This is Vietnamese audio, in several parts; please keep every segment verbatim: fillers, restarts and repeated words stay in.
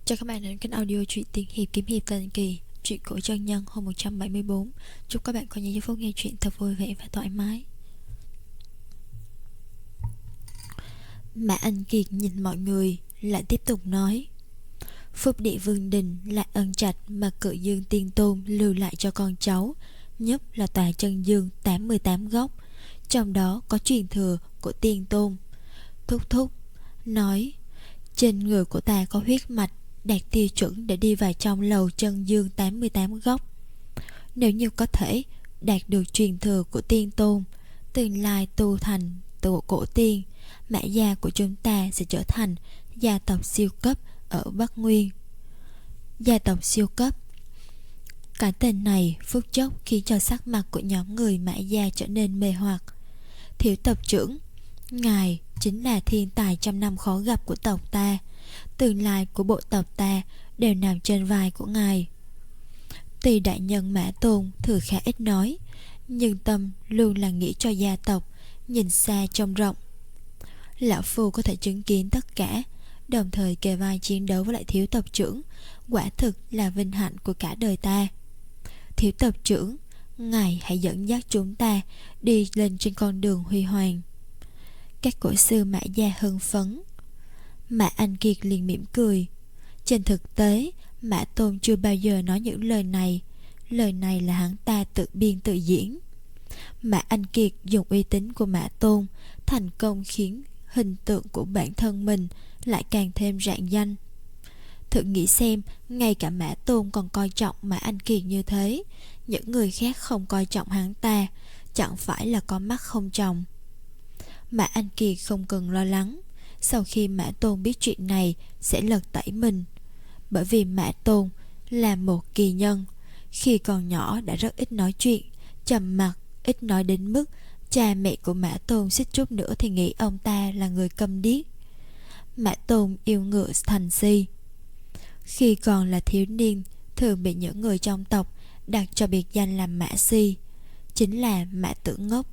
Chào các bạn đến kênh audio truyện tiên hiệp kiếm hiệp thần kỳ, truyện cổ chân nhân hôm một trăm bảy mươi bốn. Chúc các bạn có những giây phút nghe truyện thật vui vẻ và thoải mái. Mã Anh Kiệt nhìn mọi người lại tiếp tục nói: Phúc địa Vương Đình là ân trạch mà Cự Dương Tiên Tôn lưu lại cho con cháu, nhất là tòa chân dương tám mươi tám góc, trong đó có truyền thừa của Tiên Tôn. Thúc thúc nói trên người của ta có huyết mạch đạt tiêu chuẩn để đi vào trong lầu chân dương tám mươi tám góc. Nếu như có thể đạt được truyền thừa của Tiên Tôn, tương lai tu thành tổ cổ tiên, Mã gia của chúng ta sẽ trở thành gia tộc siêu cấp ở Bắc Nguyên. Gia tộc siêu cấp. Cái tên này phút chốc khiến cho sắc mặt của nhóm người Mã gia trở nên mê hoặc. Thiếu tộc trưởng, ngài chính là thiên tài trăm năm khó gặp của tộc ta, tương lai của bộ tộc ta đều nằm trên vai của ngài. Tuy đại nhân Mã Tôn thường khá ít nói, nhưng tâm luôn là nghĩ cho gia tộc, nhìn xa trông rộng. Lão phu có thể chứng kiến tất cả, đồng thời kề vai chiến đấu với lại thiếu tộc trưởng, quả thực là vinh hạnh của cả đời ta. Thiếu tộc trưởng, ngài hãy dẫn dắt chúng ta đi lên trên con đường huy hoàng. Các cổ sư Mã gia hưng phấn. Mã Anh Kiệt liền mỉm cười. Trên thực tế, Mã Tôn chưa bao giờ nói những lời này. Lời này là hắn ta tự biên tự diễn. Mã Anh Kiệt dùng uy tín của Mã Tôn thành công khiến hình tượng của bản thân mình lại càng thêm rạng danh. Thử nghĩ xem, ngay cả Mã Tôn còn coi trọng Mã Anh Kiệt như thế, những người khác không coi trọng hắn ta, chẳng phải là có mắt không tròng. Mã Anh Kiệt không cần lo lắng, sau khi Mã Tôn biết chuyện này sẽ lật tẩy mình. Bởi vì Mã Tôn là một kỳ nhân, khi còn nhỏ đã rất ít nói chuyện, trầm mặc, ít nói đến mức cha mẹ của Mã Tôn suýt chút nữa thì nghĩ ông ta là người câm điếc. Mã Tôn yêu ngựa thành si. Khi còn là thiếu niên, thường bị những người trong tộc đặt cho biệt danh là Mã Si, chính là Mã Tử Ngốc.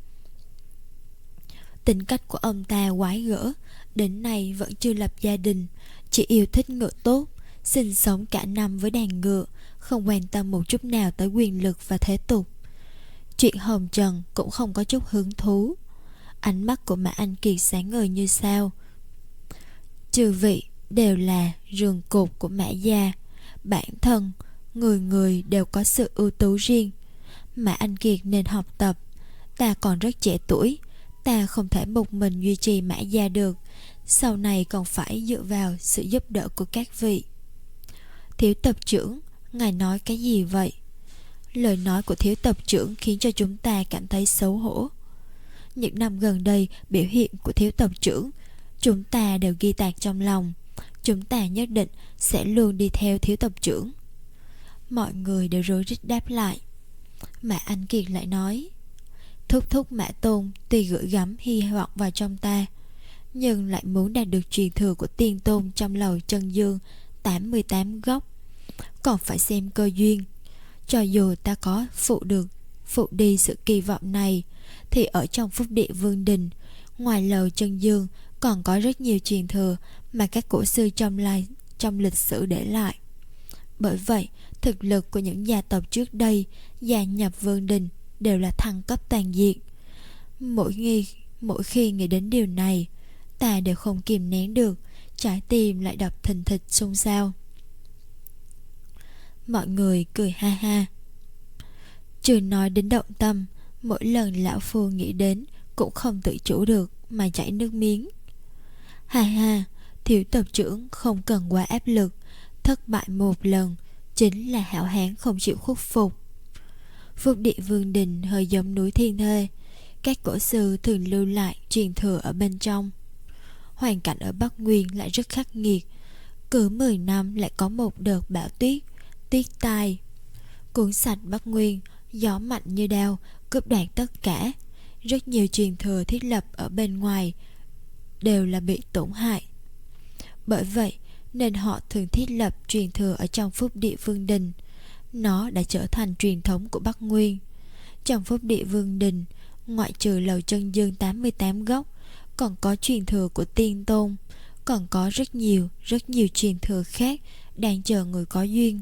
Tính cách của ông ta quái gở, đến nay vẫn chưa lập gia đình, chỉ yêu thích ngựa tốt, sinh sống cả năm với đàn ngựa, không quan tâm một chút nào tới quyền lực và thế tục. Chuyện hồng trần cũng không có chút hứng thú. Ánh mắt của Mã Anh Kiệt sáng ngời như sao. Chư vị đều là rường cột của Mã gia, bản thân người người đều có sự ưu tú riêng. Mã Anh Kiệt nên học tập. Ta còn rất trẻ tuổi, ta không thể một mình duy trì Mã gia được, sau này còn phải dựa vào sự giúp đỡ của các vị. Thiếu tộc trưởng, ngài nói cái gì vậy? Lời nói của thiếu tộc trưởng khiến cho chúng ta cảm thấy xấu hổ. Những năm gần đây, biểu hiện của thiếu tộc trưởng chúng ta đều ghi tạc trong lòng. Chúng ta nhất định sẽ luôn đi theo thiếu tộc trưởng. Mọi người đều rối rít đáp lại. Mã Anh Kiệt lại nói: Thúc thúc Mã Tôn tuy gửi gắm hy vọng vào trong ta, nhưng lại muốn đạt được truyền thừa của Tiên Tôn trong lầu chân dương tám mươi tám góc, còn phải xem cơ duyên. Cho dù ta có phụ được phụ đi sự kỳ vọng này, thì ở trong Phúc địa Vương Đình, ngoài lầu chân dương còn có rất nhiều truyền thừa mà các cổ sư trong lai trong lịch sử để lại. Bởi vậy, thực lực của những gia tộc trước đây gia nhập Vương Đình đều là thăng cấp toàn diện. Mỗi nghi mỗi khi nghĩ đến điều này, ta đều không kìm nén được, trái tim lại đập thình thịch xôn xao. Mọi người cười ha ha. Trừ nói đến động tâm, mỗi lần lão phu nghĩ đến cũng không tự chủ được mà chảy nước miếng. Ha ha, thiếu tộc trưởng không cần quá áp lực, thất bại một lần chính là hảo hán không chịu khuất phục. Phúc địa Vương Đình hơi giống núi Thiên Thê, các cổ sư thường lưu lại truyền thừa ở bên trong. Hoàn cảnh ở Bắc Nguyên lại rất khắc nghiệt, cứ mười năm lại có một đợt bão tuyết, tuyết tai cuốn sạch Bắc Nguyên, gió mạnh như đao cướp đoạt tất cả. Rất nhiều truyền thừa thiết lập ở bên ngoài đều là bị tổn hại. Bởi vậy nên họ thường thiết lập truyền thừa ở trong Phúc địa Vương Đình. Nó đã trở thành truyền thống của Bắc Nguyên. Trong Phúc địa Vương Đình, ngoại trừ lầu chân dương tám mươi tám góc, còn có truyền thừa của Tiên Tôn, còn có rất nhiều, rất nhiều truyền thừa khác đang chờ người có duyên.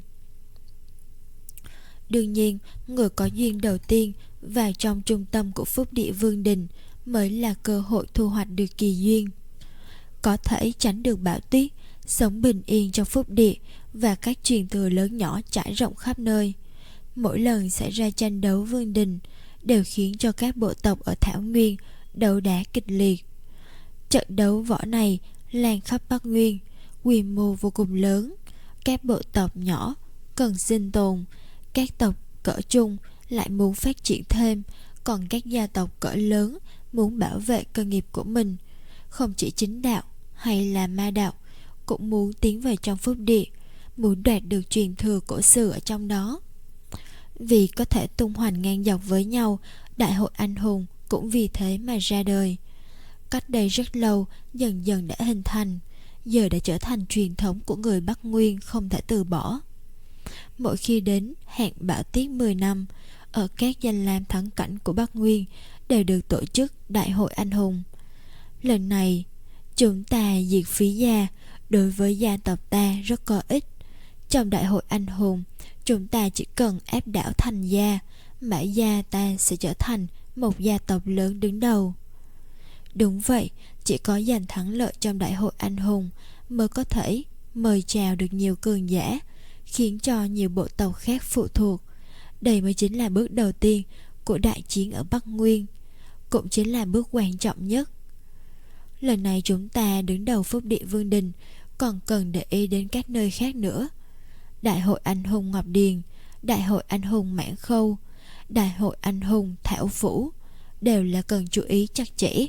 Đương nhiên, người có duyên đầu tiên vào trong trung tâm của Phúc Địa Vương Đình mới là cơ hội thu hoạch được kỳ duyên. Có thể tránh được bão tuyết, sống bình yên trong Phúc Địa và các truyền thừa lớn nhỏ trải rộng khắp nơi. Mỗi lần xảy ra tranh đấu vương đình đều khiến cho các bộ tộc ở Thảo Nguyên đấu đá kịch liệt. Trận đấu võ này lan khắp Bắc Nguyên, quy mô vô cùng lớn. Các bộ tộc nhỏ cần sinh tồn, các tộc cỡ trung lại muốn phát triển thêm, còn các gia tộc cỡ lớn muốn bảo vệ cơ nghiệp của mình. Không chỉ chính đạo hay là ma đạo cũng muốn tiến vào trong Phúc Địa, muốn đoạt được truyền thừa cổ xưa ở trong đó. Vì có thể tung hoành ngang dọc với nhau, Đại hội Anh Hùng cũng vì thế mà ra đời. Cách đây rất lâu, dần dần đã hình thành, giờ đã trở thành truyền thống của người Bắc Nguyên không thể từ bỏ. Mỗi khi đến hạn bão tiết mười năm, ở các danh lam thắng cảnh của Bắc Nguyên đều được tổ chức Đại hội Anh Hùng. Lần này, chúng ta diệt Phí gia, đối với gia tộc ta rất có ích. Trong Đại hội Anh Hùng, chúng ta chỉ cần áp đảo Thành gia, Mã gia ta sẽ trở thành một gia tộc lớn đứng đầu. Đúng vậy, chỉ có giành thắng lợi trong Đại hội Anh Hùng mới có thể mời chào được nhiều cường giả, khiến cho nhiều bộ tộc khác phụ thuộc. Đây mới chính là bước đầu tiên của đại chiến ở Bắc Nguyên, cũng chính là bước quan trọng nhất. Lần này chúng ta đứng đầu Phúc Địa Vương Đình, còn cần để ý đến các nơi khác nữa. Đại hội Anh Hùng Ngọc Điền, Đại hội Anh Hùng Mãn Khâu, Đại hội Anh Hùng Thảo Phủ đều là cần chú ý chặt chẽ.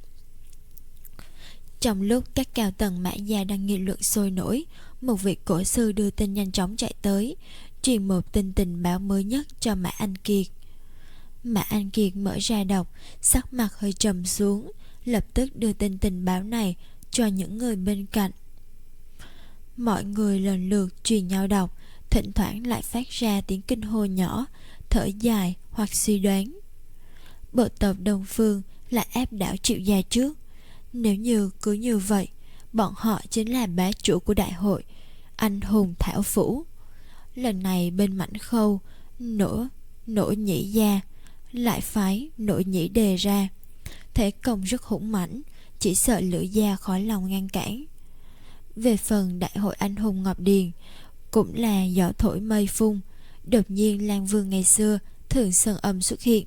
Trong lúc các cao tầng Mã gia đang nghị luận sôi nổi, một vị cổ sư đưa tin nhanh chóng chạy tới, truyền một tin tình báo mới nhất cho Mã Anh Kiệt. Mã Anh Kiệt mở ra đọc, sắc mặt hơi trầm xuống, lập tức đưa tin tình báo này cho những người bên cạnh. Mọi người lần lượt truyền nhau đọc, thỉnh thoảng lại phát ra tiếng kinh hô nhỏ, thở dài hoặc suy đoán. Bộ tộc Đông Phương lại áp đảo Triệu gia trước. Nếu như cứ như vậy, bọn họ chính là bá chủ của đại hội Anh Hùng Thảo Phủ. Lần này bên Mãnh Khâu, nổ nổ nhĩ gia lại phái nổ nhĩ đề ra, thế công rất hung mãnh, chỉ sợ Lữ gia khó lòng ngăn cản. Về phần Đại hội Anh Hùng Ngọc Điền, cũng là gió thổi mây phun, đột nhiên Lan Vương ngày xưa Thường Sơn Âm xuất hiện.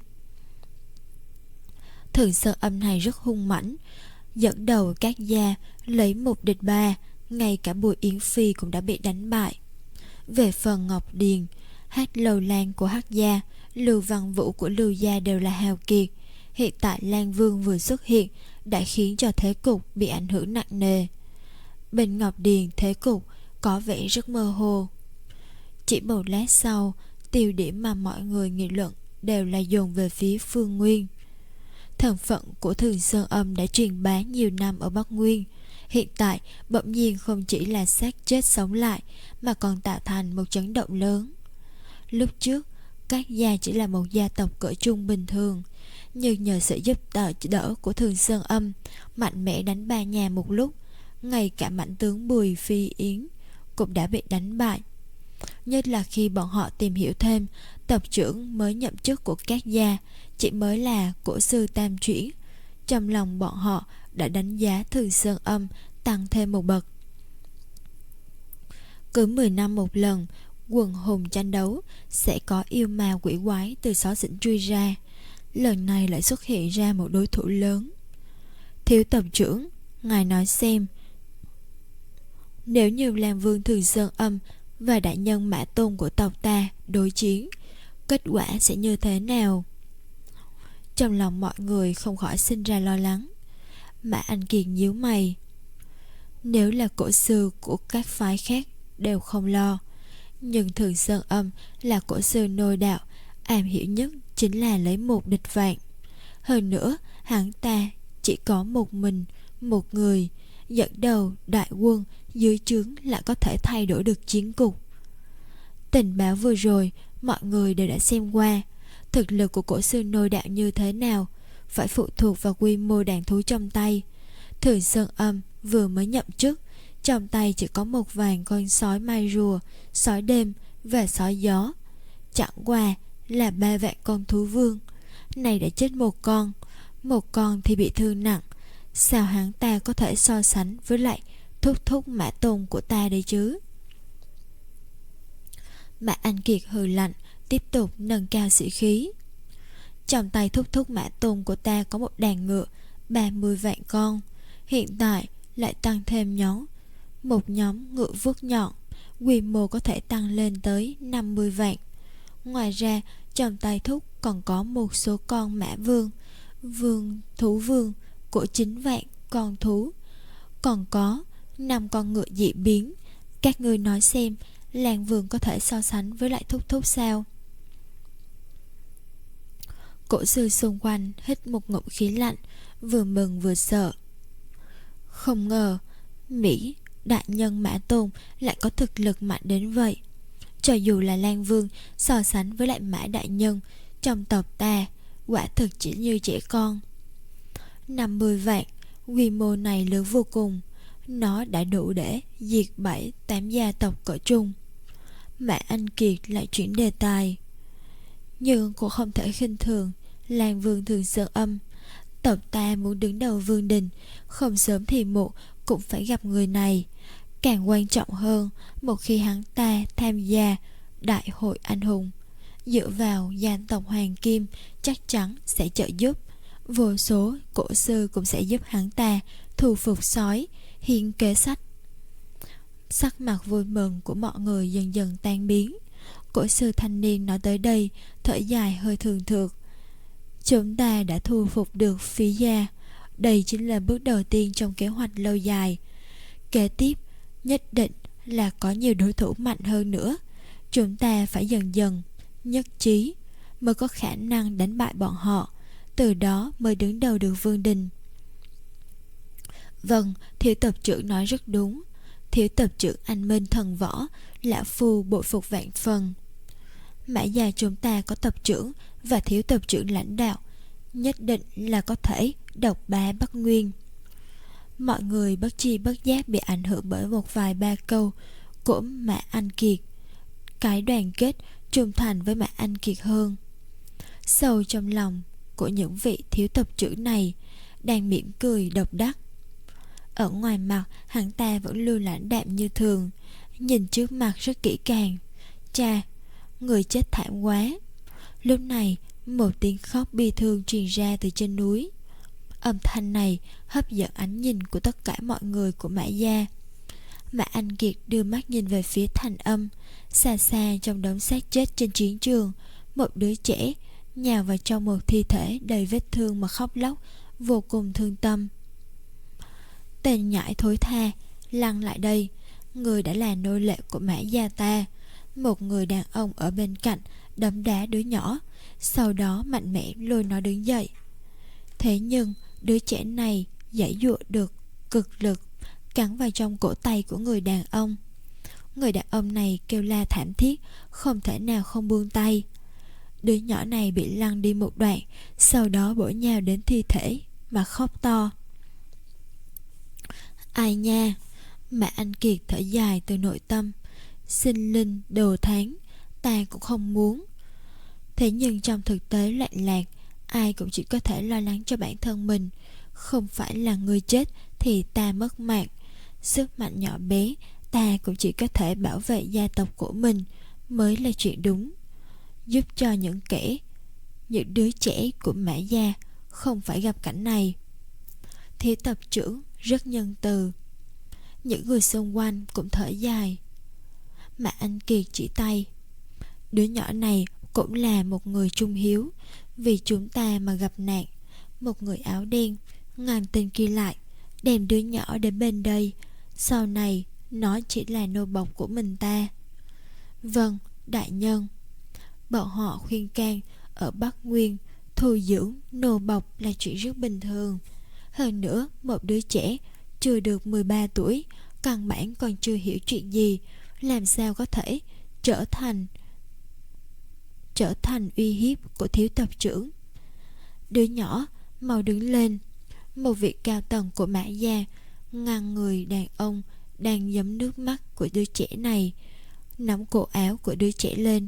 Thường Sơn Âm này rất hung mãnh, dẫn đầu các gia lấy một địch ba, ngay cả Bùi Yến Phi cũng đã bị đánh bại. Về phần Ngọc Điền, Hát Lầu Lan của Hắc gia, Lưu Văn Vũ của Lưu gia đều là hào kiệt. Hiện tại Lan Vương vừa xuất hiện đã khiến cho thế cục bị ảnh hưởng nặng nề. Bên Ngọc Điền thế cục có vẻ rất mơ hồ. Chỉ một lát sau, tiêu điểm mà mọi người nghị luận đều là dồn về phía Phương Nguyên. Thân phận của Thường Sơn Âm đã truyền bá nhiều năm ở Bắc Nguyên, hiện tại bỗng nhiên không chỉ là xác chết sống lại mà còn tạo thành một chấn động lớn. Lúc trước, các gia chỉ là một gia tộc cỡ trung bình thường, nhưng nhờ sự giúp đỡ, đỡ của Thường Sơn Âm, mạnh mẽ đánh ba nhà một lúc, ngay cả mãnh tướng Bùi Phi Yến cũng đã bị đánh bại. Nhất là khi bọn họ tìm hiểu thêm, tộc trưởng mới nhậm chức của các gia chỉ mới là cổ sư tam chuyển, trong lòng bọn họ đã đánh giá Thường Sơn Âm tăng thêm một bậc. Cứ mười năm một lần, quần hùng tranh đấu sẽ có yêu ma quỷ quái từ xó xỉnh truy ra. Lần này lại xuất hiện ra một đối thủ lớn. Thiếu tộc trưởng, ngài nói xem, nếu như Lan Vương Thường Sơn Âm và đại nhân Mã Tôn của tộc ta đối chiến, kết quả sẽ như thế nào? Trong lòng mọi người không khỏi sinh ra lo lắng. Mã Anh Kiệt nhíu mày. Nếu là cổ sư của các phái khác đều không lo, nhưng Thường Sơn Âm là cổ sư nôi đạo, am hiểu nhất chính là lấy một địch vạn. Hơn nữa, hắn ta chỉ có một mình, một người, dẫn đầu đại quân dưới trướng lại có thể thay đổi được chiến cục. Tình báo vừa rồi mọi người đều đã xem qua. Thực lực của cổ sư nôi đạo như thế nào phải phụ thuộc vào quy mô đàn thú trong tay. Thường Sơn Âm vừa mới nhậm chức, trong tay chỉ có một vài con sói mai rùa, sói đêm và sói gió. Chẳng qua là ba vạn con thú vương, này đã chết một con, một con thì bị thương nặng. Sao hắn ta có thể so sánh với lại thúc thúc Mã Tôn của ta đây chứ? Mã Anh Kiệt hừ lạnh, tiếp tục nâng cao sĩ khí. Trong tay thúc thúc Mã Tôn của ta có một đàn ngựa ba mươi vạn con, hiện tại lại tăng thêm nhóm một nhóm ngựa vuốt nhọn, quy mô có thể tăng lên tới năm mươi vạn. Ngoài ra, trong tay thúc còn có một số con mã vương, vương thú vương của chín vạn con thú, còn có năm con ngựa dị biến. Các ngươi nói xem, Lan Vương có thể so sánh với lại thúc thúc sao? Cổ sư xung quanh hít một ngụm khí lạnh, vừa mừng vừa sợ. Không ngờ Mỹ đại nhân Mã Tôn lại có thực lực mạnh đến vậy. Cho dù là Lan Vương so sánh với lại Mã đại nhân trong tộc ta, quả thực chỉ như trẻ con. Năm mươi vạn, quy mô này lớn vô cùng. Nó đã đủ để diệt bảy tám gia tộc cỡ trung. Mã Anh Kiệt lại chuyển đề tài. Nhưng cũng không thể khinh thường Lan Vương Thường Sơn Âm. Tộc ta muốn đứng đầu vương đình, không sớm thì muộn cũng phải gặp người này. Càng quan trọng hơn, một khi hắn ta tham gia đại hội anh hùng, dựa vào gia tộc Hoàng Kim chắc chắn sẽ trợ giúp. Vô số cổ sư cũng sẽ giúp hắn ta thu phục sói, hiên kế sách. Sắc mặt vui mừng của mọi người dần dần tan biến. Cổ sư thanh niên nói tới đây, thở dài hơi thường thượt. Chúng ta đã thu phục được Phí gia. Đây chính là bước đầu tiên trong kế hoạch lâu dài. Kế tiếp nhất định là có nhiều đối thủ mạnh hơn nữa. Chúng ta phải dần dần nhất trí mới có khả năng đánh bại bọn họ, từ đó mới đứng đầu được vương đình. Vâng, thiếu tập trưởng nói rất đúng. Thiếu tập trưởng anh minh thần võ, lão phu bội phục vạn phần. Mã gia chúng ta có tập trưởng và thiếu tập trưởng lãnh đạo, nhất định là có thể độc bá Bắc Nguyên. Mọi người bất chi bất giác bị ảnh hưởng bởi một vài ba câu của Mã Anh Kiệt. Cái đoàn kết trung thành với Mã Anh Kiệt hơn. Sâu trong lòng của những vị thiếu tập trưởng này đang mỉm cười độc đắc. Ở ngoài mặt hắn ta vẫn lưu lãnh đạm như thường, nhìn trước mặt rất kỹ càng. Cha, người chết thảm quá. Lúc này một tiếng khóc bi thương truyền ra từ trên núi. Âm thanh này hấp dẫn ánh nhìn của tất cả mọi người của Mã gia. Mã Anh Kiệt đưa mắt nhìn về phía Thành Âm. Xa xa trong đống xác chết trên chiến trường, một đứa trẻ nhào vào trong một thi thể đầy vết thương mà khóc lóc, vô cùng thương tâm. Tên nhãi thối tha, lăn lại đây. Người đã là nô lệ của Mã gia ta. Một người đàn ông ở bên cạnh đấm đá đứa nhỏ, sau đó mạnh mẽ lôi nó đứng dậy. Thế nhưng đứa trẻ này giãy giụa được cực lực, cắn vào trong cổ tay của người đàn ông. Người đàn ông này kêu la thảm thiết, không thể nào không buông tay. Đứa nhỏ này bị lăn đi một đoạn, sau đó bổ nhào đến thi thể mà khóc to. Ai nha, Mã Anh Kiệt thở dài từ nội tâm. Sinh linh đồ tháng, ta cũng không muốn. Thế nhưng trong thực tế loạn lạc, ai cũng chỉ có thể lo lắng cho bản thân mình. Không phải là người chết thì ta mất mạng. Sức mạnh nhỏ bé, ta cũng chỉ có thể bảo vệ gia tộc của mình mới là chuyện đúng. Giúp cho những kẻ, những đứa trẻ của Mã gia không phải gặp cảnh này. Thiếu tập trưởng rất nhân từ. Những người xung quanh cũng thở dài. Mã Anh Kiệt chỉ tay. Đứa nhỏ này cũng là một người trung hiếu. Vì chúng ta mà gặp nạn, một người áo đen ngăn tên kia lại, đem đứa nhỏ đến bên đây. Sau này nó chỉ là nô bộc của mình ta. Vâng, đại nhân. Bọn họ khuyên can ở Bắc Nguyên thu dưỡng nô bộc là chuyện rất bình thường. Hơn nữa, một đứa trẻ chưa được mười ba tuổi, căn bản còn chưa hiểu chuyện gì, làm sao có thể trở thành trở thành uy hiếp của thiếu tập trưởng. Đứa nhỏ, mau đứng lên. Một vị cao tầng của Mã gia ngăn người đàn ông đang giấm nước mắt của đứa trẻ này, nắm cổ áo của đứa trẻ lên.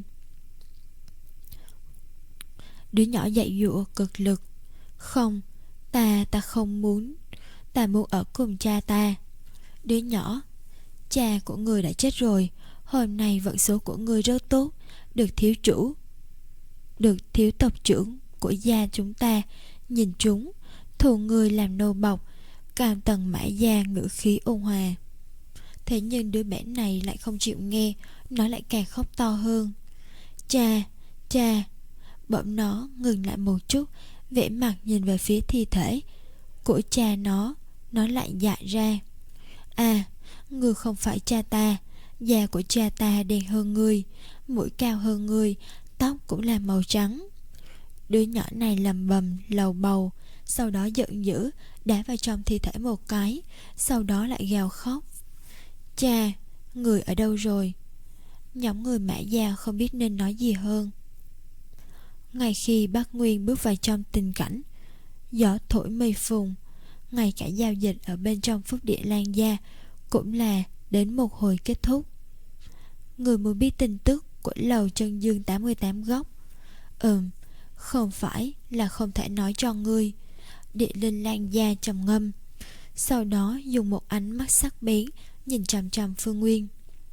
Đứa nhỏ dạy dụa cực lực. Không, ta, ta không muốn. Ta muốn ở cùng cha ta. Đứa nhỏ, cha của người đã chết rồi. Hôm nay vận số của người rất tốt. Được thiếu chủ, được thiếu tộc trưởng của gia chúng ta nhìn chúng, thù người làm nô bộc. Cao tầng mã gia ngữ khí ôn hòa. Thế nhưng đứa bé này lại không chịu nghe. Nó lại càng khóc to hơn. Cha, cha. Bỗng nó ngừng lại một chút, vẻ mặt nhìn về phía thi thể của cha nó. Nó lại dại ra. À, ngươi không phải cha ta. Da của cha ta đen hơn ngươi, mũi cao hơn ngươi, tóc cũng là màu trắng. Đứa nhỏ này lầm bầm lầu bầu, sau đó giận dữ đá vào trong thi thể một cái, sau đó lại gào khóc. Cha, người ở đâu rồi? Nhóm người Mã Gia không biết nên nói gì hơn. Ngay khi Bắc Nguyên bước vào trong tình cảnh gió thổi mây phùng, ngay cả giao dịch ở bên trong Phúc Địa Lan Gia cũng là đến một hồi kết thúc. Người muốn biết tin tức của lầu Chân Dương tám mươi tám góc? Ừm, không phải là không thể nói cho ngươi. Địa Linh Lan Gia trầm ngâm, sau đó dùng một ánh mắt sắc bén nhìn chằm chằm Phương Nguyên.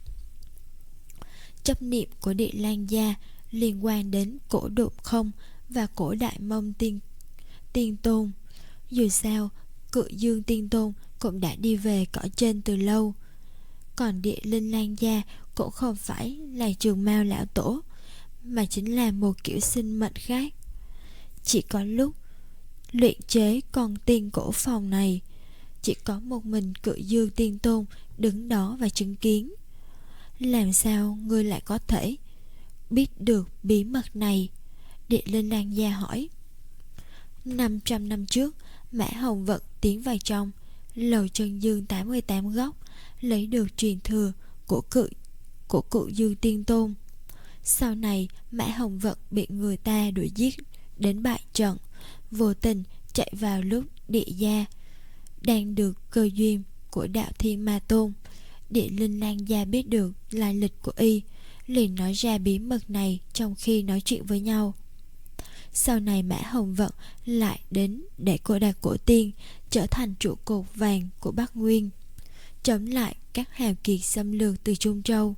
Chấp niệm của Địa Lan Gia liên quan đến cổ Độn Không và cổ Đại Mông Tiên, tiên Tôn. Dù sao, Cự Dương Tiên Tôn cũng đã đi về cõi trên từ lâu. Còn Địa Linh Lan Gia cũng không phải là Trường Mao lão tổ, mà chính là một kiểu sinh mệnh khác. Chỉ có lúc luyện chế con tiên cổ phòng này, chỉ có một mình Cự Dương Tiên Tôn đứng đó và chứng kiến. Làm sao ngươi lại có thể biết được bí mật này? Địa Linh Lan Gia hỏi. Năm trăm năm trước, Mã Hồng Vận tiến vào trong lầu Chân Dương tám mươi tám góc, lấy được truyền thừa của cự của Cự Dương Tiên Tôn. Sau này Mã Hồng Vận bị người ta đuổi giết đến bại trận, vô tình chạy vào lúc Địa Gia đang được cơ duyên của Đạo Thiên Ma Tôn. Địa Linh Lan Gia biết được lai lịch của y, liền nói ra bí mật này trong khi nói chuyện với nhau. Sau này Mã Hồng Vận lại đến để cô đạt cổ tiên, trở thành trụ cột vàng của Bắc Nguyên, chống lại các hào kiệt xâm lược từ Trung Châu.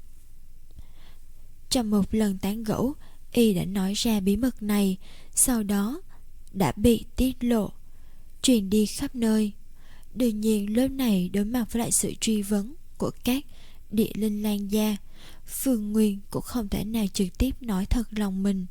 Trong một lần tán gẫu, y đã nói ra bí mật này, sau đó đã bị tiết lộ, truyền đi khắp nơi. Đương nhiên lúc này đối mặt với lại sự truy vấn của các Địa Linh Lan Gia, Phương Nguyên cũng không thể nào trực tiếp nói thật lòng mình.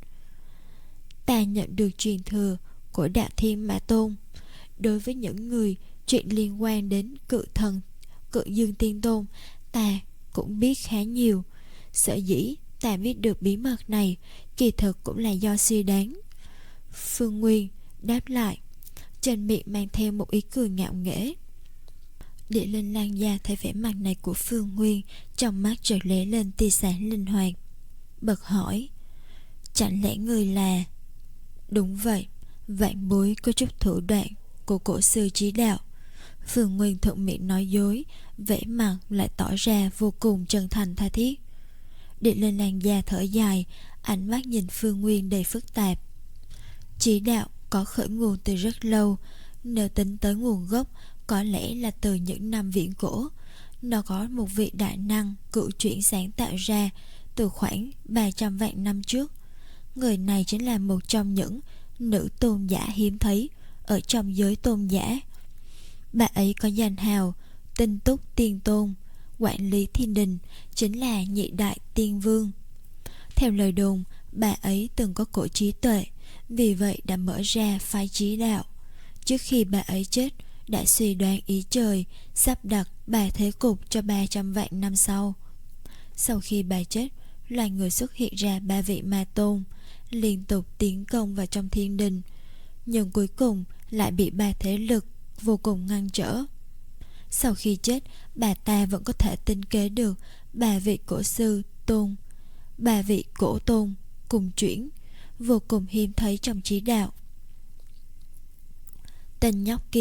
Ta nhận được truyền thừa của Đạo Thiên Ma Tôn. Đối với những người chuyện liên quan đến cự thần Cự Dương Tiên Tôn, ta cũng biết khá nhiều. Sở dĩ ta biết được bí mật này, kỳ thực cũng là do suy đoán. Phương Nguyên đáp lại, trên miệng mang theo một ý cười ngạo nghễ. Địa Linh Lan Gia thấy vẻ mặt này của Phương Nguyên, trong mắt chợt lóe lên tia sáng linh hoạt, bật hỏi, chẳng lẽ người là... Đúng vậy, vạn bối có chút thủ đoạn của cổ sư chí đạo. Phương Nguyên thuận miệng nói dối, vẻ mặt lại tỏ ra vô cùng chân thành tha thiết. Địa Linh Lan Gia thở dài, ánh mắt nhìn Phương Nguyên đầy phức tạp. Chí đạo có khởi nguồn từ rất lâu. Nếu tính tới nguồn gốc, có lẽ là từ những năm viễn cổ. Nó có một vị đại năng cựu chuyển sáng tạo ra từ khoảng ba trăm vạn năm trước. Người này chính là một trong những nữ tôn giả hiếm thấy ở trong giới tôn giả. Bà ấy có danh hào Tinh Túc Tiên Tôn, quản lý thiên đình, chính là nhị đại tiên vương. Theo lời đồn, bà ấy từng có cổ trí tuệ, vì vậy đã mở ra phái chí đạo. Trước khi bà ấy chết, đã suy đoán ý trời, sắp đặt bà thế cục cho ba trăm vạn năm sau. Sau khi bà chết, loài người xuất hiện ra ba vị ma tôn, liên tục tiến công vào trong thiên đình, nhưng cuối cùng lại bị ba thế lực vô cùng ngăn trở. Sau khi chết, bà ta vẫn có thể tính kế được ba vị cổ sư tôn, ba vị cổ tôn cùng chuyển, vô cùng hiếm thấy trong chí đạo. Tên nhóc kia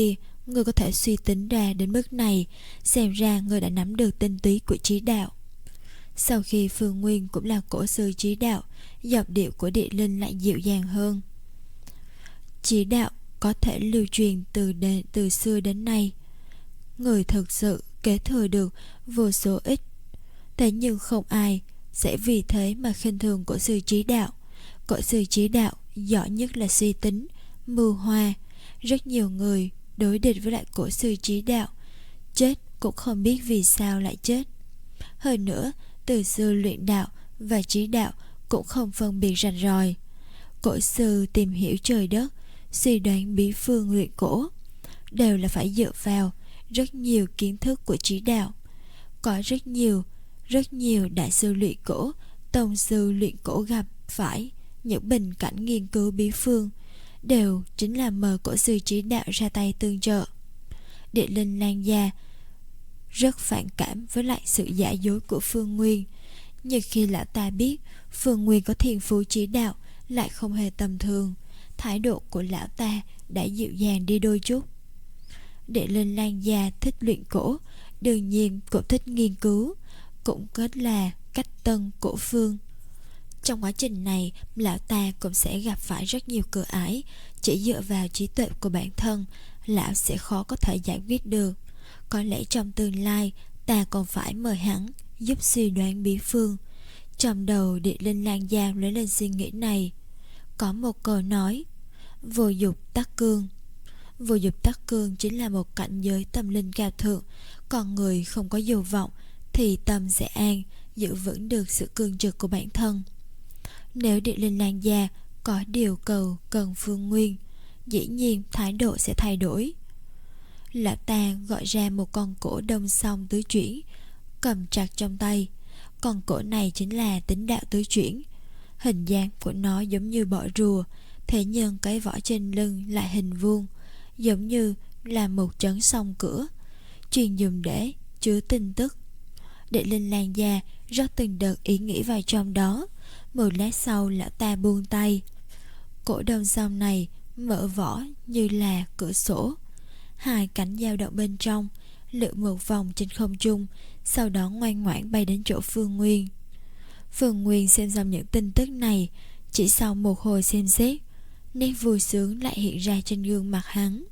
Ngươi có thể suy tính ra đến mức này, xem ra ngươi đã nắm được tinh túy của trí đạo. Sau khi Phương Nguyên cũng là cổ sư trí đạo, giọng điệu của Địa Linh lại dịu dàng hơn. Trí đạo có thể lưu truyền từ đê, từ xưa đến nay. Người thực sự kế thừa được vô số ít. Thế nhưng không ai sẽ vì thế mà khinh thường cổ sư trí đạo. Cổ sư trí đạo giỏi nhất là suy tính, mưu hoa. Rất nhiều người đối địch với lại cổ sư trí đạo, chết cũng không biết vì sao lại chết. Hơn nữa, từ xưa luyện đạo và trí đạo cũng không phân biệt rạch ròi. Cổ sư tìm hiểu trời đất, suy đoán bí phương luyện cổ, đều là phải dựa vào rất nhiều kiến thức của trí đạo. Có rất nhiều, rất nhiều đại sư luyện cổ, tông sư luyện cổ gặp phải những bình cảnh nghiên cứu bí phương, đều chính là mời cổ sư trí đạo ra tay tương trợ. Địa Linh Lan gia rất phản cảm với lại sự giả dối của Phương Nguyên, nhưng khi lão ta biết Phương Nguyên có thiên phú trí đạo lại không hề tầm thường, thái độ của lão ta đã dịu dàng đi đôi chút. Địa Linh Lan gia thích luyện cổ, đương nhiên cũng thích nghiên cứu, cũng kết là cách tân cổ phương. Trong quá trình này, lão ta cũng sẽ gặp phải rất nhiều cửa ải, chỉ dựa vào trí tuệ của bản thân, lão sẽ khó có thể giải quyết được. Có lẽ trong tương lai, ta còn phải mời hắn giúp suy đoán bí phương. Trong đầu Địa Linh Lan gia lấy lên suy nghĩ này. Có một câu nói, vô dục tắc cương. Vô dục tắc cương chính là một cảnh giới tâm linh cao thượng. Còn người không có dục vọng thì tâm sẽ an, giữ vững được sự cương trực của bản thân. Nếu Địa Linh Lan gia có điều cầu cần Phương Nguyên, dĩ nhiên thái độ sẽ thay đổi. Lão ta gọi ra một con cổ đông song tứ chuyển, cầm chặt trong tay. Con cổ này chính là tín đạo tứ chuyển. Hình dáng của nó giống như bọ rùa, thế nhưng cái vỏ trên lưng lại hình vuông, giống như là một trấn song cửa, chuyên dùng để chứa tin tức. Địa Linh Lan gia rót từng đợt ý nghĩ vào trong đó. Một lát sau, lão ta buông tay. Cổ đông song này mở vỏ như là cửa sổ, hai cánh dao động bên trong, lượn một vòng trên không trung, sau đó ngoan ngoãn bay đến chỗ Phương Nguyên. Phương Nguyên xem xong những tin tức này, chỉ sau một hồi xem xét, nét vui sướng lại hiện ra trên gương mặt hắn.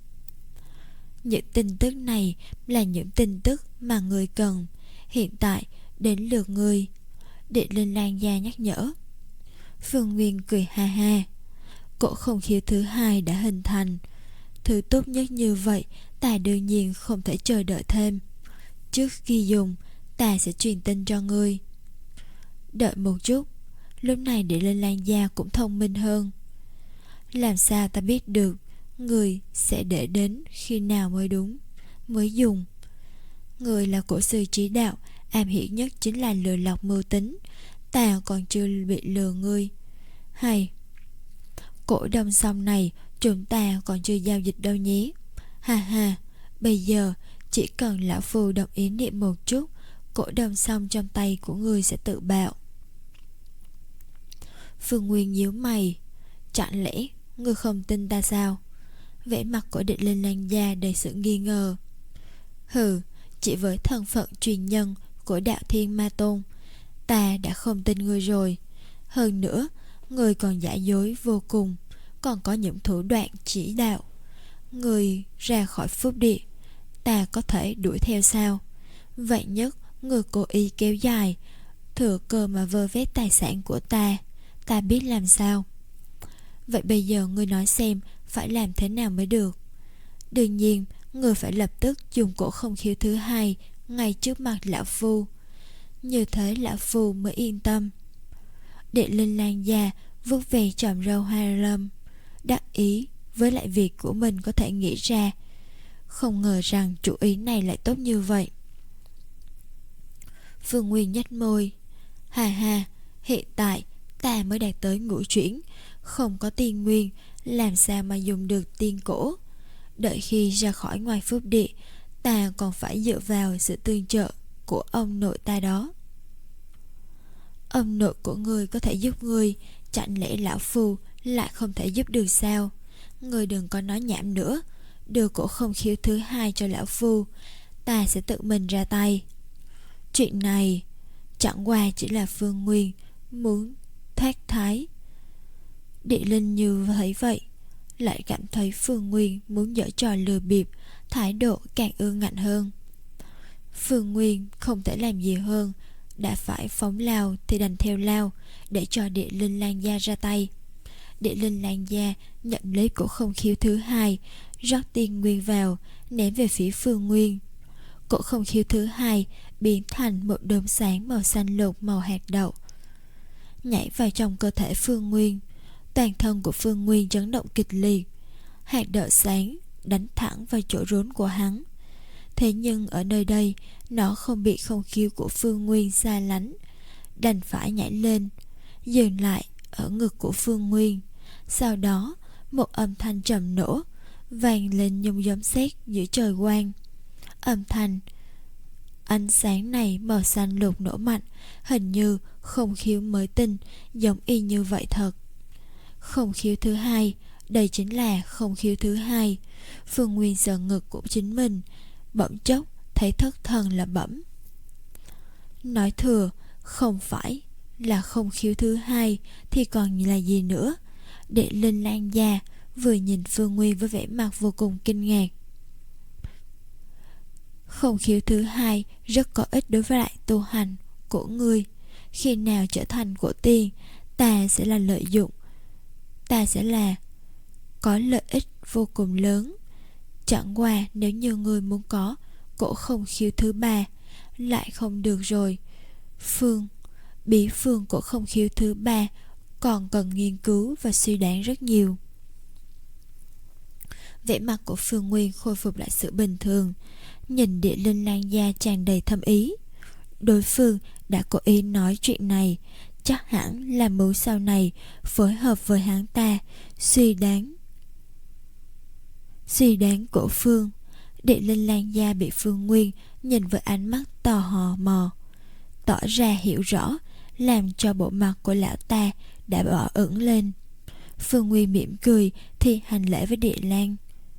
Những tin tức này là những tin tức mà người cần. Hiện tại đến lượt người. Địa Linh Lan gia nhắc nhở. Phương Nguyên cười ha ha. Cổ không khiếu thứ hai đã hình thành. Thứ tốt nhất như vậy, ta đương nhiên không thể chờ đợi thêm. Trước khi dùng, ta sẽ truyền tin cho ngươi. Đợi một chút. Lúc này Địa Linh Lan gia cũng thông minh hơn. Làm sao ta biết được người sẽ để đến khi nào mới đúng, mới dùng? Người là cổ sư trí đạo, am hiểu nhất chính là lừa lọc mưu tính. Ta còn chưa bị lừa ngươi. Hay, cổ đông song này chúng ta còn chưa giao dịch đâu nhé. Ha ha, bây giờ chỉ cần lão phu đồng ý niệm một chút, cổ đông song trong tay của ngươi sẽ tự bạo. Phương Nguyên nhíu mày. Chẳng lẽ ngươi không tin ta sao? Vẻ mặt của Địa Linh Lan gia đầy sự nghi ngờ. Hừ, chỉ với thân phận truyền nhân của đạo Thiên Ma Tôn, ta đã không tin ngươi rồi. Hơn nữa, ngươi còn giả dối vô cùng, còn có những thủ đoạn chỉ đạo. Ngươi ra khỏi phúc địa, ta có thể đuổi theo sao? Vậy nhất, ngươi cố ý kéo dài, thừa cơ mà vơ vét tài sản của ta, ta biết làm sao? Vậy bây giờ ngươi nói xem phải làm thế nào mới được? Đương nhiên, ngươi phải lập tức dùng cổ không khiếu thứ hai ngay trước mặt lão phu. Như thế lão phu mới yên tâm. Địa Linh Lan gia vuốt về chòm râu hoa lâm, đắc ý với lại việc của mình có thể nghĩ ra. Không ngờ rằng chủ ý này lại tốt như vậy. Phương Nguyên nhếch môi. Hà hà, hiện tại ta mới đạt tới ngũ chuyển, không có tiên nguyên, làm sao mà dùng được tiên cổ? Đợi khi ra khỏi ngoài phúc địa, ta còn phải dựa vào sự tương trợ của ông nội ta đó. Ông nội của ngươi có thể giúp ngươi, chẳng lẽ lão phu lại không thể giúp được sao? Ngươi đừng có nói nhảm nữa. đưa cổ không khiếu thứ hai cho lão phu, ta sẽ tự mình ra tay. Chuyện này chẳng qua chỉ là Phương Nguyên muốn thoát thái. Địa Linh Như thấy vậy, lại cảm thấy Phương Nguyên muốn giở trò lừa bịp, thái độ càng ương ngạnh hơn. Phương Nguyên không thể làm gì hơn, đã phải phóng lao thì đành theo lao, để cho Địa Linh Lan Gia ra tay. Địa Linh Lan Gia nhận lấy cổ không khiếu thứ hai, rót tiên nguyên vào, ném về phía Phương Nguyên. Cổ không khiếu thứ hai biến thành một đốm sáng màu xanh lục màu hạt đậu, nhảy vào trong cơ thể Phương Nguyên. Toàn thân của Phương Nguyên chấn động kịch liệt, hạt đậu sáng đánh thẳng vào chỗ rốn của hắn. Thế nhưng ở nơi đây, nó không bị không khiếu của Phương Nguyên xa lánh, đành phải nhảy lên, dừng lại ở ngực của Phương Nguyên. Sau đó, một âm thanh trầm nổ vang lên như giấm sét giữa trời quang. Âm thanh ánh sáng này màu xanh lục nổ mạnh, hình như không khiếu mới tinh, giống y như vậy thật. Không khiếu thứ hai, đây chính là không khiếu thứ hai. Phương Nguyên sờ ngực của chính mình, bỗng chốc thấy thất thần là bẩm. Nói thừa, không phải là không khiếu thứ hai thì còn là gì nữa? Địa Linh Lan Gia vừa nhìn Phương Nguyên với vẻ mặt vô cùng kinh ngạc. Không khiếu thứ hai rất có ích đối với lại tu hành của ngươi. Khi nào trở thành của tiên, ta sẽ là lợi dụng, ta sẽ là có lợi ích vô cùng lớn. Chẳng qua nếu như ngươi muốn có cổ không khiếu thứ ba, lại không được rồi. Phương bí phương cổ không khiếu thứ ba còn cần nghiên cứu và suy đoán rất nhiều. Vẻ mặt của Phương Nguyên khôi phục lại sự bình thường, nhìn Địa Linh Lan Gia tràn đầy thâm ý. Đối phương đã cố ý nói chuyện này, chắc hẳn là mưu sau này phối hợp với hắn ta suy đoán suy đoán của Phương. Địa Linh Lan Gia bị Phương Nguyên nhìn với ánh mắt tò hò mò, tỏ ra hiểu rõ, làm cho bộ mặt của lão ta đã đỏ ửng lên. Phương Nguyên mỉm cười thì hành lễ với Địa Lan.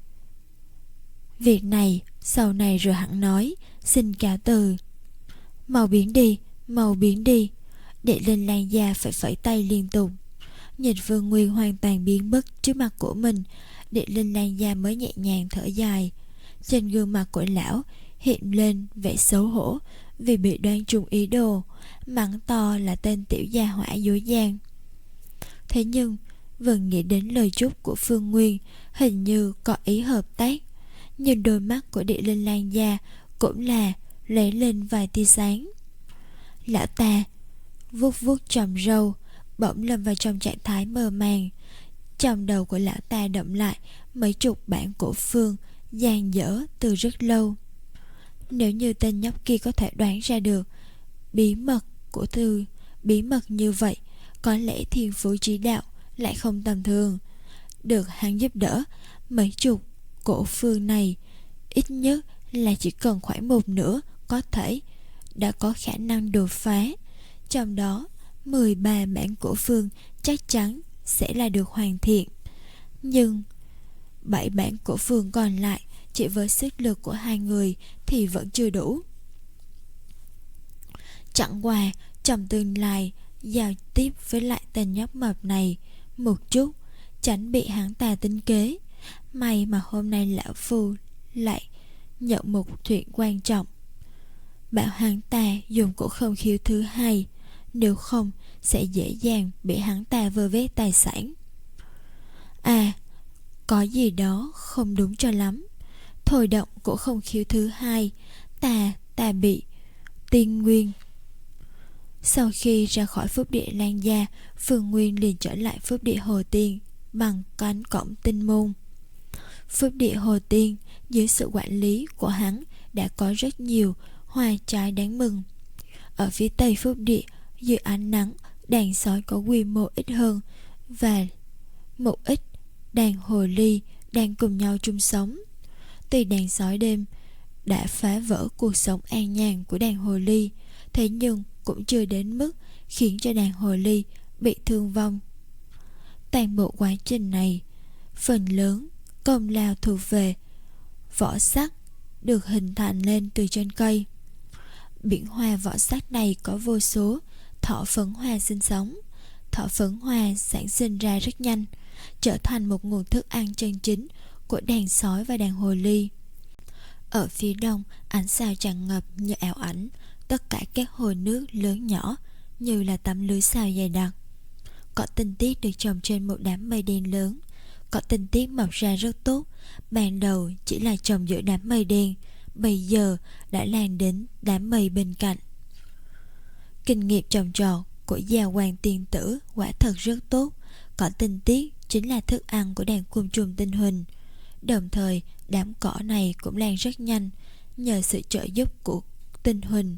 Việc này sau này rồi hẳn nói, xin cáo từ. Mau biến đi, mau biến đi. Địa Linh Lan Gia phải phẩy tay liên tục. Nhìn Phương Nguyên hoàn toàn biến mất trước mặt của mình, Địa Linh Lan Gia mới nhẹ nhàng thở dài. Trên gương mặt của lão hiện lên vẻ xấu hổ vì bị đoán trúng ý đồ, mắng to là tên tiểu gia hỏa dối gian. Thế nhưng vẫn nghĩ đến lời chúc của Phương Nguyên, hình như có ý hợp tác. Nhưng đôi mắt của Địa Linh Lan Gia cũng là lóe lên vài tia sáng. Lão ta vuốt vuốt chòm râu, bỗng lâm vào trong trạng thái mơ màng. Trong đầu của lão ta động lại mấy chục bản cổ phương dang dở từ rất lâu. Nếu như tên nhóc kia có thể đoán ra được bí mật của thư bí mật như vậy, có lẽ thiên phú trí đạo lại không tầm thường. Được hắn giúp đỡ, mấy chục cổ phương này ít nhất là chỉ cần khoảng một nửa có thể đã có khả năng đột phá. Trong đó mười ba bản cổ phương chắc chắn sẽ là được hoàn thiện. Nhưng bảy bản cổ phương còn lại chỉ với sức lực của hai người thì vẫn chưa đủ. Chẳng qua trong tương lai giao tiếp với lại tên nhóc mập này một chút, tránh bị hắn ta tính kế. May mà hôm nay lão phu lại nhận một chuyện quan trọng, bảo hắn ta dùng cổ không khiếu thứ hai, nếu không sẽ dễ dàng bị hắn ta vơ vét tài sản. À, có gì đó không đúng cho lắm. Thôi động cổ không khiếu thứ hai, ta ta bị tiên nguyên. Sau khi ra khỏi Phúc Địa Lan Gia, Phương Nguyên liền trở lại Phúc Địa Hồ Tiên bằng cánh cổng tinh môn. Phúc Địa Hồ Tiên dưới sự quản lý của hắn đã có rất nhiều hoa trái đáng mừng. Ở phía tây Phúc Địa, dưới ánh nắng, đàn sói có quy mô ít hơn và một ít đàn hồ ly đang cùng nhau chung sống. Tuy đàn sói đêm đã phá vỡ cuộc sống an nhàn của đàn hồ ly, thế nhưng cũng chưa đến mức khiến cho đàn hồ ly bị thương vong. Toàn bộ quá trình này, phần lớn công lao thuộc về vỏ sắt được hình thành lên từ trên cây. Biển hoa vỏ sắt này có vô số thỏ phấn hoa sinh sống. Thỏ phấn hoa sản sinh ra rất nhanh, trở thành một nguồn thức ăn chân chính của đàn sói và đàn hồ ly. Ở phía đông, ánh sao tràn ngập như ảo ảnh tất cả các hồ nước lớn nhỏ, như là tấm lưới sao dày đặc. Cỏ tinh tiết được trồng trên một đám mây đen lớn. Cỏ tinh tiết mọc ra rất tốt, ban đầu chỉ là trồng giữa đám mây đen, bây giờ đã lan đến đám mây bên cạnh. Kinh nghiệm trồng trọt của Gia Hoàng tiên tử quả thật rất tốt. Cỏ tinh tiết chính là thức ăn của đàn côn trùng tinh huỳnh. Đồng thời đám cỏ này cũng lan rất nhanh nhờ sự trợ giúp của tinh huỳnh.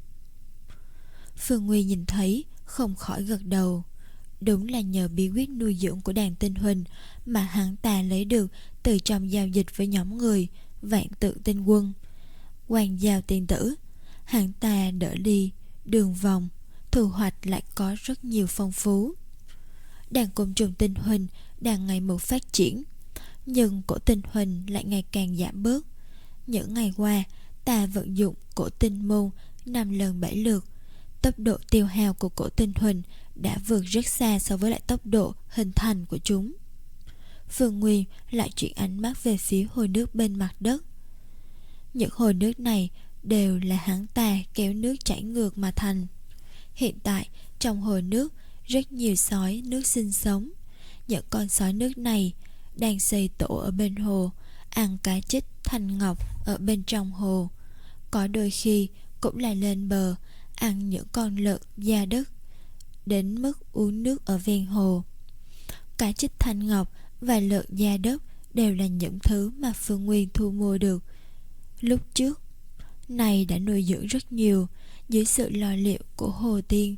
Phương Nguy nhìn thấy không khỏi gật đầu. Đúng là nhờ bí quyết nuôi dưỡng của đàn tinh huỳnh mà hắn ta lấy được từ trong giao dịch với nhóm người Vạn Tự Tinh Quân. Hoàng giao tiên tử, hắn ta đỡ đi đường vòng, thu hoạch lại có rất nhiều phong phú. Đàn côn trùng tinh huỳnh đang ngày một phát triển, nhưng cổ tinh huỳnh lại ngày càng giảm bớt. Những ngày qua, ta vận dụng cổ tinh môn năm lần bảy lượt. Tốc độ tiêu hao của cổ tinh huỳnh đã vượt rất xa so với lại tốc độ hình thành của chúng. Phương Nguyên lại chuyển ánh mắt về phía hồ nước bên mặt đất. Những hồ nước này đều là hắn ta kéo nước chảy ngược mà thành. Hiện tại trong hồ nước rất nhiều sói nước sinh sống. Những con sói nước này đang xây tổ ở bên hồ, ăn cá trích thanh ngọc ở bên trong hồ. Có đôi khi cũng lại lên bờ ăn những con lợn da đất, đến mức uống nước ở ven hồ. Cá trích thanh ngọc và lợn da đất đều là những thứ mà Phương Nguyên thu mua được lúc trước. Này đã nuôi dưỡng rất nhiều dưới sự lo liệu của Hồ Tiên.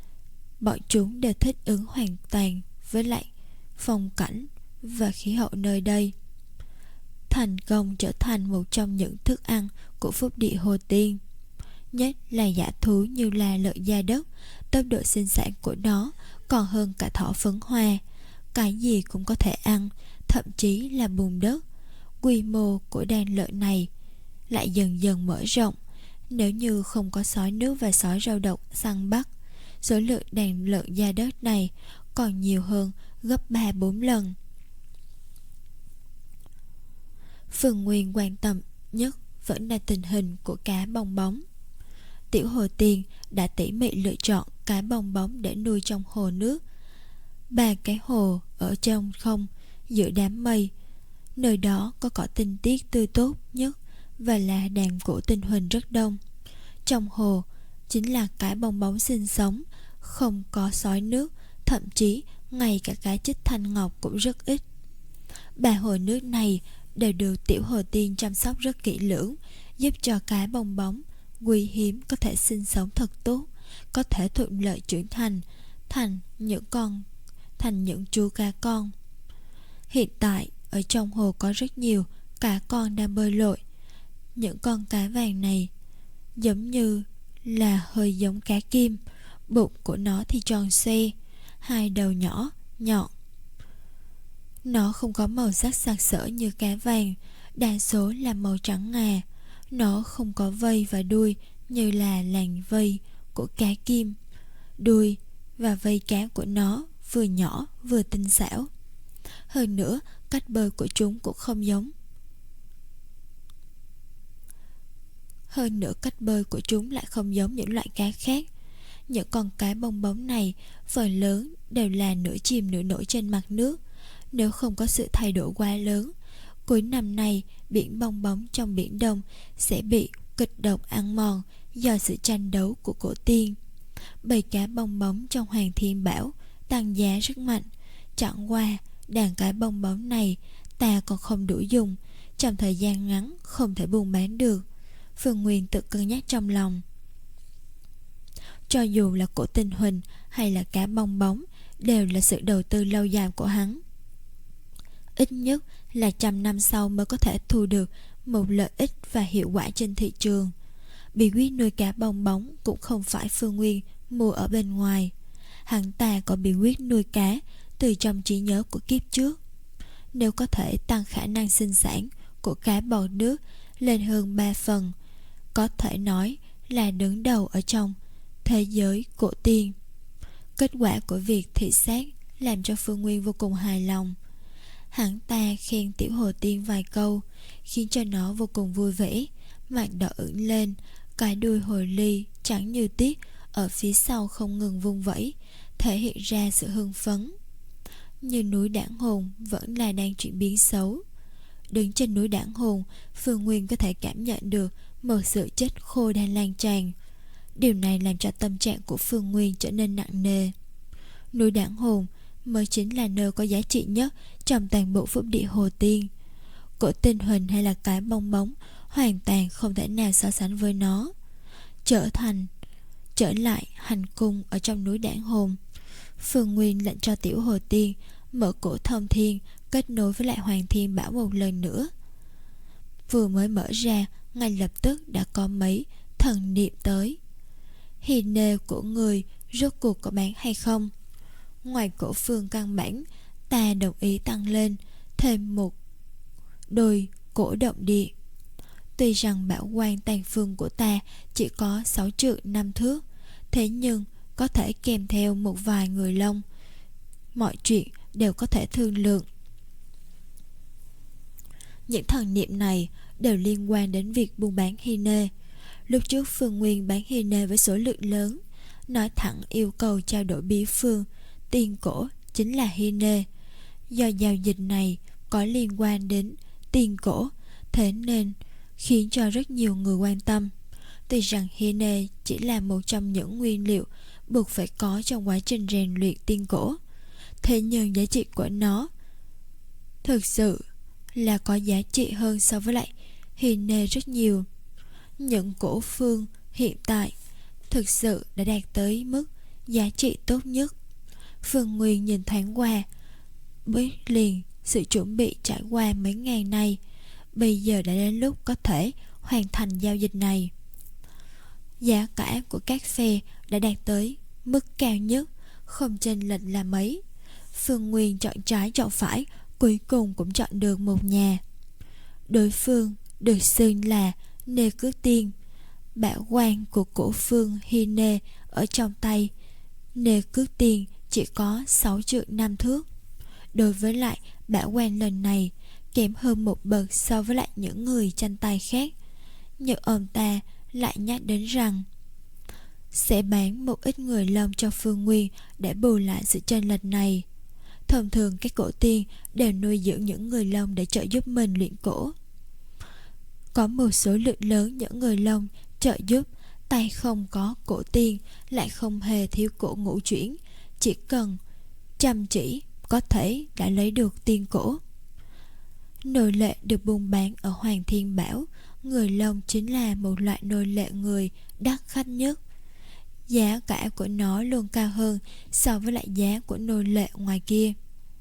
Bọn chúng đều thích ứng hoàn toàn với lại phong cảnh và khí hậu nơi đây, thành công trở thành một trong những thức ăn của phúc địa Hồ Tiên. Nhất là dã thú như là lợn da đất, tốc độ sinh sản của nó còn hơn cả thỏ phấn hoa. Cái gì cũng có thể ăn, thậm chí là bùn đất. Quy mô của đàn lợn này lại dần dần mở rộng. Nếu như không có sói nước và sói rau độc săn bắt, số lượng đàn lợn da đất này còn nhiều hơn gấp ba bốn lần. Phương Nguyên quan tâm nhất vẫn là tình hình của cá bong bóng. Tiểu Hồ Tiên đã tỉ mỉ lựa chọn cá bong bóng để nuôi trong hồ nước. Ba cái hồ ở trong không giữa đám mây, nơi đó có cỏ tinh tiết tươi tốt nhất và là đàn cổ tinh huỳnh rất đông. Trong hồ chính là cá bong bóng sinh sống, không có sói nước, thậm chí ngay cả cá trích thanh ngọc cũng rất ít. Ba hồ nước này đều được Tiểu Hồ Tiên chăm sóc rất kỹ lưỡng, giúp cho cá bong bóng quý hiếm có thể sinh sống thật tốt, có thể thuận lợi trưởng thành thành những con thành những chú cá con. Hiện tại ở trong hồ có rất nhiều cá con đang bơi lội. Những con cá vàng này giống như là hơi giống cá kim, bụng của nó thì tròn xoe, hai đầu nhỏ nhọn. Nó không có màu sắc sặc sỡ như cá vàng, đa số là màu trắng ngà. Nó không có vây và đuôi như là làn vây của cá kim. Đuôi và vây cá của nó vừa nhỏ vừa tinh xảo. Hơn nữa, cách bơi của chúng cũng không giống. Hơn nữa cách bơi của chúng lại không giống những loại cá khác. Những con cá bong bóng này phần lớn đều là nửa chìm nửa nổi trên mặt nước. Nếu không có sự thay đổi quá lớn, cuối năm nay biển bong bóng trong Biển Đông sẽ bị kịch độc ăn mòn do sự tranh đấu của cổ tiên. Bầy cá bong bóng trong Hoàng Thiên Bảo tăng giá rất mạnh. Chẳng qua đàn cá bong bóng này ta còn không đủ dùng, trong thời gian ngắn không thể buôn bán được. Phương Nguyên tự cân nhắc trong lòng. Cho dù là cổ tinh huỳnh hay là cá bong bóng đều là sự đầu tư lâu dài của hắn. Ít nhất là trăm năm sau mới có thể thu được một lợi ích và hiệu quả trên thị trường. Bí quyết nuôi cá bong bóng cũng không phải Phương Nguyên mua ở bên ngoài. Hắn ta có bí quyết nuôi cá từ trong trí nhớ của kiếp trước. Nếu có thể tăng khả năng sinh sản của cá bầu nước lên hơn ba phần, có thể nói là đứng đầu ở trong thế giới cổ tiên. Kết quả của việc thị sát làm cho Phương Nguyên vô cùng hài lòng. Hắn ta khen tiểu hồ tiên vài câu, khiến cho nó vô cùng vui vẻ, mặt đỏ ửng lên, cái đuôi hồ ly trắng như tiết ở phía sau không ngừng vung vẩy, thể hiện ra sự hưng phấn. Nhưng núi Đảng Hồn vẫn là đang chuyển biến xấu. Đứng trên núi Đảng Hồn, Phương Nguyên có thể cảm nhận được một sự chết khô đang lan tràn. Điều này làm cho tâm trạng của Phương Nguyên trở nên nặng nề. Núi Đảng Hồn mới chính là nơi có giá trị nhất trong toàn bộ phúc địa Hồ Tiên. Cổ tinh huỳnh hay là cái bong bóng hoàn toàn không thể nào so sánh với nó. Trở thành Trở lại hành cung ở trong núi Đảng Hồn, Phương Nguyên lệnh cho tiểu Hồ Tiên mở cổ thông thiên kết nối với lại Hoàng Thiên Bảo một lần nữa. Vừa mới mở ra, ngay lập tức đã có mấy thần niệm tới. Hì nê của người rốt cuộc có bán hay không? Ngoài cổ phương căn bản, ta đồng ý tăng lên thêm một đôi cổ động địa. Tuy rằng bảo quan tàn phương của ta chỉ có sáu trượng năm thước, thế nhưng có thể kèm theo một vài người lông. Mọi chuyện đều có thể thương lượng. Những thần niệm này đều liên quan đến việc buôn bán hy nê. Lúc trước Phương Nguyên bán hy nê với số lượng lớn, nói thẳng yêu cầu trao đổi bí phương tiên cổ chính là hy nê. Do giao dịch này có liên quan đến tiên cổ, thế nên khiến cho rất nhiều người quan tâm. Tuy rằng hy nê chỉ là một trong những nguyên liệu buộc phải có trong quá trình rèn luyện tiên cổ, thế nhưng giá trị của nó thực sự là có giá trị hơn so với lại hy nê rất nhiều. Những cổ phương hiện tại thực sự đã đạt tới mức giá trị tốt nhất. Phương Nguyên nhìn thoáng qua, biết liền sự chuẩn bị trải qua mấy ngày nay, bây giờ đã đến lúc có thể hoàn thành giao dịch này. Giá cả của các phe đã đạt tới mức cao nhất, không chênh lệch là mấy. Phương Nguyên chọn trái chọn phải, cuối cùng cũng chọn được một nhà. Đối phương được xưng là Nê Cước Tiên, bảo quan của cổ phương Hy Nê ở trong tay. Nê Cước Tiên chỉ có sáu trượng năm thước. Đối với lại bảo quan lần này kém hơn một bậc so với lại những người tranh tài khác, nhưng ông ta lại nhắc đến rằng sẽ bán một ít người lông cho Phương Nguyên để bù lại sự chênh lệch này. Thông thường các cổ tiên đều nuôi dưỡng những người lông để trợ giúp mình luyện cổ. Có một số lượng lớn những người lông trợ giúp, tay không có cổ tiên lại không hề thiếu cổ ngũ chuyển, chỉ cần chăm chỉ có thể đã lấy được tiên cổ. Nô lệ được buôn bán ở Hoàng Thiên Bảo, người lông chính là một loại nô lệ người đắt khách nhất. Giá cả của nó luôn cao hơn so với lại giá của nô lệ ngoài kia.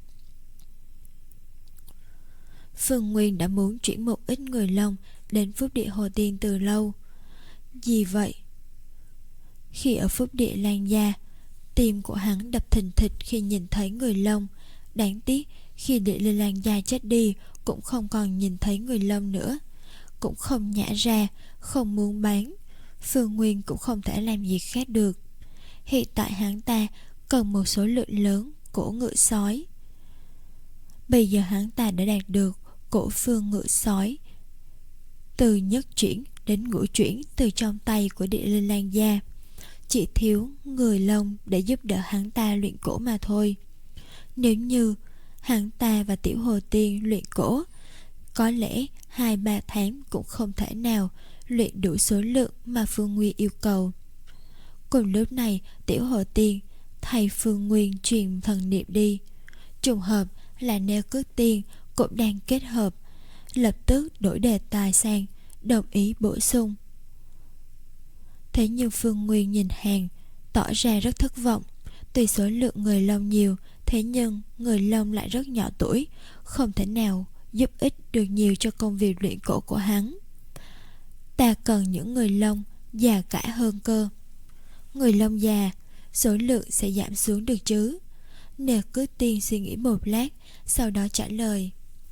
Phương Nguyên đã muốn chuyển một ít người lông đến phúc địa Hồ Tiên từ lâu. Vì vậy, khi ở phúc địa Lan Gia, tim của hắn đập thình thịch khi nhìn thấy người lông. Đáng tiếc khi địa linh Lan Gia chết đi cũng không còn nhìn thấy người lông nữa, cũng không nhả ra, không muốn bán. Phương Nguyên cũng không thể làm gì khác được. Hiện tại hắn ta cần một số lượng lớn cổ ngựa sói. Bây giờ hắn ta đã đạt được cổ phương ngựa sói từ nhất chuyển đến ngũ chuyển từ trong tay của địa linh Lan Gia, chỉ thiếu người lông để giúp đỡ hắn ta luyện cổ mà thôi. Nếu như hắn ta và tiểu Hồ Tiên luyện cổ, có lẽ hai ba tháng cũng không thể nào luyện đủ số lượng mà Phương Nguyên yêu cầu. Cùng lúc này, tiểu Hồ Tiên thầy Phương Nguyên truyền thần niệm đi. Trùng hợp là Nê Cước Tiên cũng đang kết hợp, lập tức đổi đề tài sang, đồng ý bổ sung. Thế nhưng Phương Nguyên nhìn hàng, tỏ ra rất thất vọng. Tuy số lượng người lông nhiều, thế nhưng người lông lại rất nhỏ tuổi, không thể nào giúp ích được nhiều cho công việc luyện cổ của hắn. Ta cần những người lông già cả hơn cơ. Người lông già, số lượng sẽ giảm xuống được chứ? Nê Cước Tiên suy nghĩ một lát, sau đó trả lời.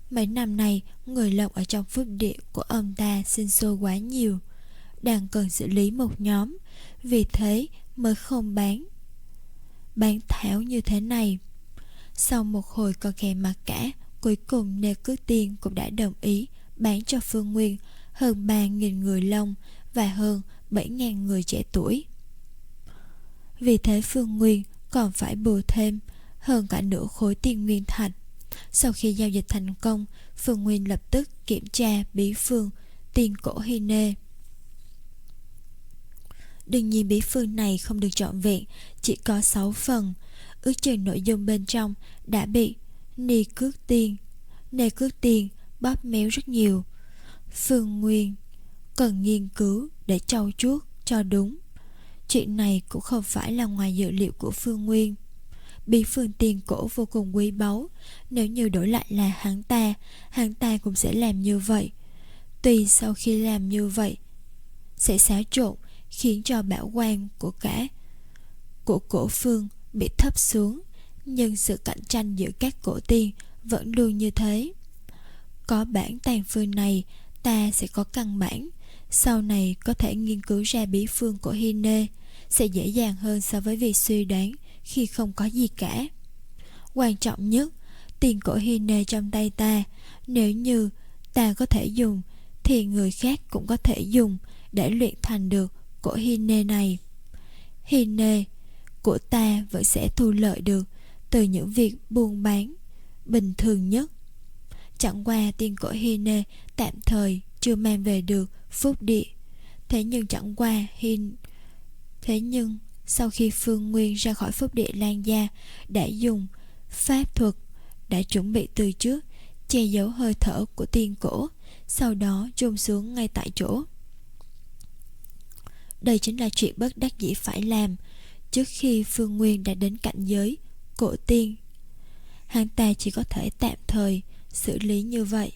Mấy năm nay, người lộc ở trong phúc địa của ông ta sinh sôi quá nhiều, đang cần xử lý một nhóm, vì thế mới không bán bán tháo như thế này. Sau một hồi co kè mặc cả, cuối cùng Nê Cước Tiên cũng đã đồng ý bán cho Phương Nguyên hơn ba nghìn người Long và hơn bảy nghìn người trẻ tuổi. Vì thế Phương Nguyên còn phải bù thêm hơn cả nửa khối tiền nguyên thạch. Sau khi giao dịch thành công, Phương Nguyên lập tức kiểm tra bí phương tiên cổ Hy Nê. Đương nhiên bí phương này không được trọn vẹn, chỉ có sáu phần. Ước chừng nội dung bên trong đã bị Ni Cước Tiên Nê Cước Tiên bóp méo rất nhiều. Phương Nguyên cần nghiên cứu để trau chuốt cho đúng. Chuyện này cũng không phải là ngoài dự liệu của Phương Nguyên. Bí phương tiền cổ vô cùng quý báu, nếu như đổi lại là hắn ta, hắn ta cũng sẽ làm như vậy. Tuy sau khi làm như vậy sẽ xáo trộn, khiến cho bảo quan của cả của cổ phương bị thấp xuống, nhưng sự cạnh tranh giữa các cổ tiên vẫn luôn như thế. Có bản tàn phương này, ta sẽ có căn bản, sau này có thể nghiên cứu ra bí phương của Hy Nê sẽ dễ dàng hơn so với việc suy đoán khi không có gì cả. Quan trọng nhất, tiền cổ Hy Nê trong tay ta, nếu như ta có thể dùng thì người khác cũng có thể dùng để luyện thành được cổ Hy Nê này. Hy Nê của ta vẫn sẽ thu lợi được từ những việc buôn bán bình thường nhất. Chẳng qua tiền cổ Hy Nê tạm thời chưa mang về được phúc địa. Thế nhưng chẳng qua Hy Thế nhưng sau khi Phương Nguyên ra khỏi phúc địa Lan Gia, đã dùng pháp thuật đã chuẩn bị từ trước che giấu hơi thở của tiên cổ, sau đó chôn xuống ngay tại chỗ. Đây chính là chuyện bất đắc dĩ phải làm. Trước khi Phương Nguyên đã đến cảnh giới cổ tiên, hắn ta chỉ có thể tạm thời xử lý như vậy.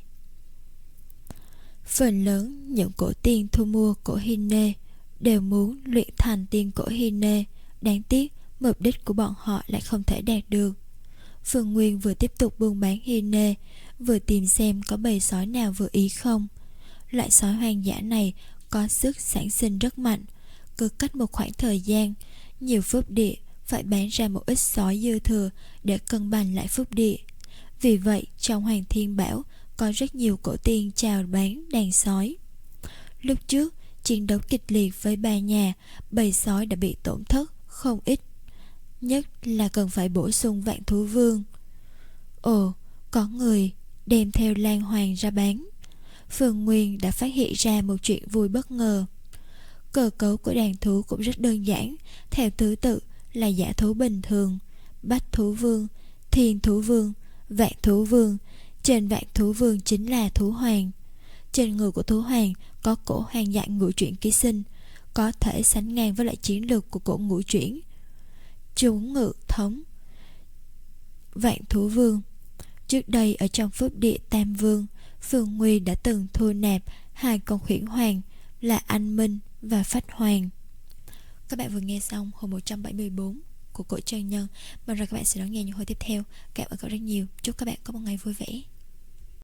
Phần lớn những cổ tiên thu mua cổ Hy Nê đều muốn luyện thành tiên cổ Hy Nê, đáng tiếc mục đích của bọn họ lại không thể đạt được. Phương Nguyên vừa tiếp tục buôn bán Hy Nê, vừa tìm xem có bầy sói nào vừa ý không. Loại sói hoang dã này có sức sản sinh rất mạnh, cứ cách một khoảng thời gian, nhiều phúc địa phải bán ra một ít sói dư thừa để cân bằng lại phúc địa. Vì vậy trong Hoàng Thiên Bảo có rất nhiều cổ tiên chào bán đàn sói. Lúc trước chiến đấu kịch liệt với ba nhà, bầy sói đã bị tổn thất không ít, nhất là cần phải bổ sung Vạn Thú Vương. Ồ, có người đem theo Lan Hoàng ra bán. Phương Nguyên đã phát hiện ra một chuyện vui bất ngờ. Cơ cấu của đàn thú cũng rất đơn giản, theo thứ tự là dã thú bình thường, Bách Thú Vương, Thiên Thú Vương, Vạn Thú Vương. Trên Vạn Thú Vương chính là thú hoàng. Trên người của thú hoàng có cổ hoàng dại ngũ chuyển ký sinh, có thể sánh ngang với lại chiến lược của cổ ngũ chuyển. Chúng ngự thống Vạn Thú Vương. Trước đây ở trong phúc địa Tam Vương, Phương Nguy đã từng thu nạp hai con khuyển hoàng là Anh Minh và Phách Hoàng. Các bạn vừa nghe xong hồi một trăm bảy mươi bốn của Cổ Chân Nhân. Mong rằng các bạn sẽ đón nghe những hồi tiếp theo. Cảm ơn các bạn rất nhiều. Chúc các bạn có một ngày vui vẻ.